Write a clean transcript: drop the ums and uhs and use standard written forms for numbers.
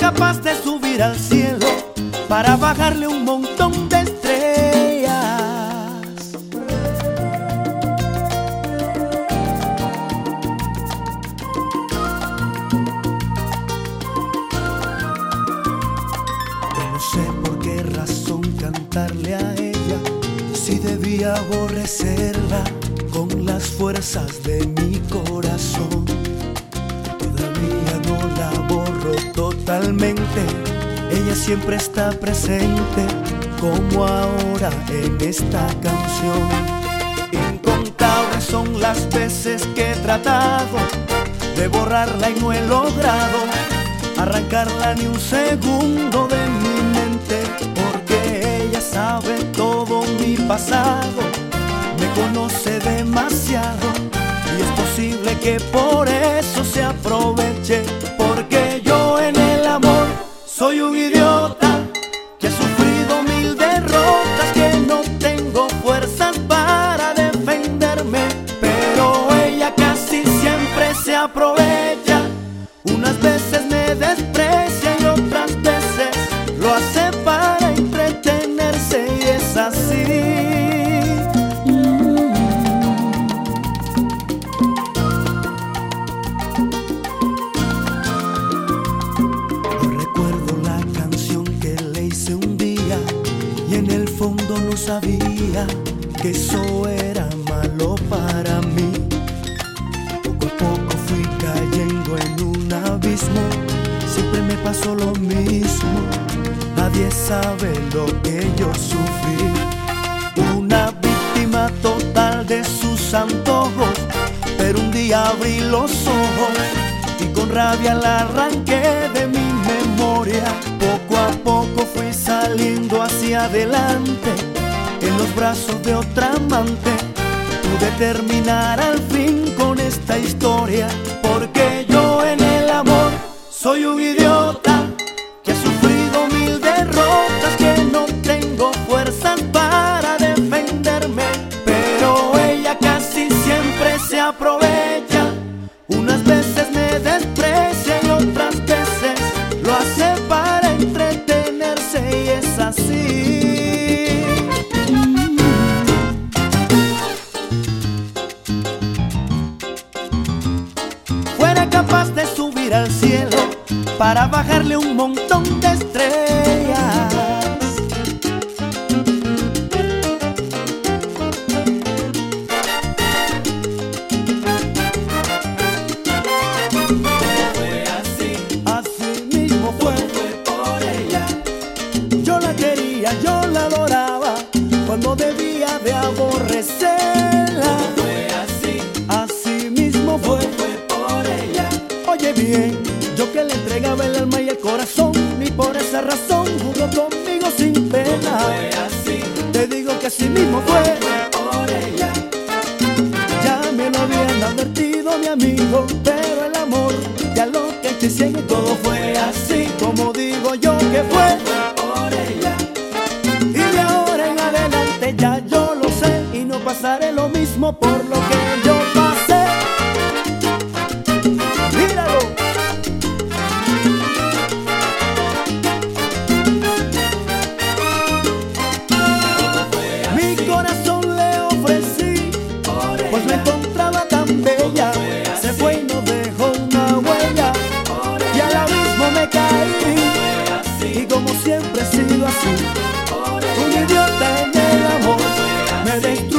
capaz de subir al cielo para bajarle un montón de estrellas. Yo no sé por qué razón cantarle a ella, si debía aborrecerla con las fuerzas de mi corazón. Todavía no la borro totalmente, ella siempre está presente, como ahora en esta canción. Incontables son las veces que he tratado de borrarla y no he logrado arrancarla ni un segundo de mi mente, porque ella sabe todo mi pasado, me conoce demasiado, y es posible que por eso se aproveche, porque yo en el amor soy un idiota que ha sufrido 1000 derrotas, que no tengo fuerzas para defenderme, pero ella casi siempre se aprovecha. Unas veces me desprecia y otras veces lo hace para entretenerse, y es así. Fondo no sabía que eso era malo para mí. Poco a poco fui cayendo en un abismo, siempre me pasó lo mismo, nadie sabe lo que yo sufrí. Una víctima total de sus antojos, pero un día abrí los ojos y con rabia la arranqué de mi memoria. Poco a poco fui saliendo hacia adelante, en los brazos de otra amante pude terminar al fin con esta historia, porque yo en el amor soy un idiota que ha sufrido 1000 derrotas, que no tengo fuerzas para defenderme, pero ella casi siempre se aprovecha. Unas veces me desprecia y otras veces lo hace para entretenerse, y es así. Fuera capaz de subir al cielo para bajarle un montón de estrellas. Yo la adoraba cuando debía de aborrecerla. Fue así, así mismo fue por ella. Oye bien, yo que le entregaba el alma y el corazón, y por esa razón jugó conmigo sin pena. Fue así, te digo que así mismo fue por ella. Ya me lo habían advertido mi amigo, pero el amor ya lo que te ciega, y todo fue así como digo yo que fue Por ella, y de ahora en adelante ya yo lo sé, y no pasaré lo mismo por lo que yo pasé. Míralo. Mi corazón le ofrecí, pues me encontraba tan bella, se fue y no dejó una huella, y al abismo me caí, y como siempre he sido así, un idiota en el amor, me destruyó.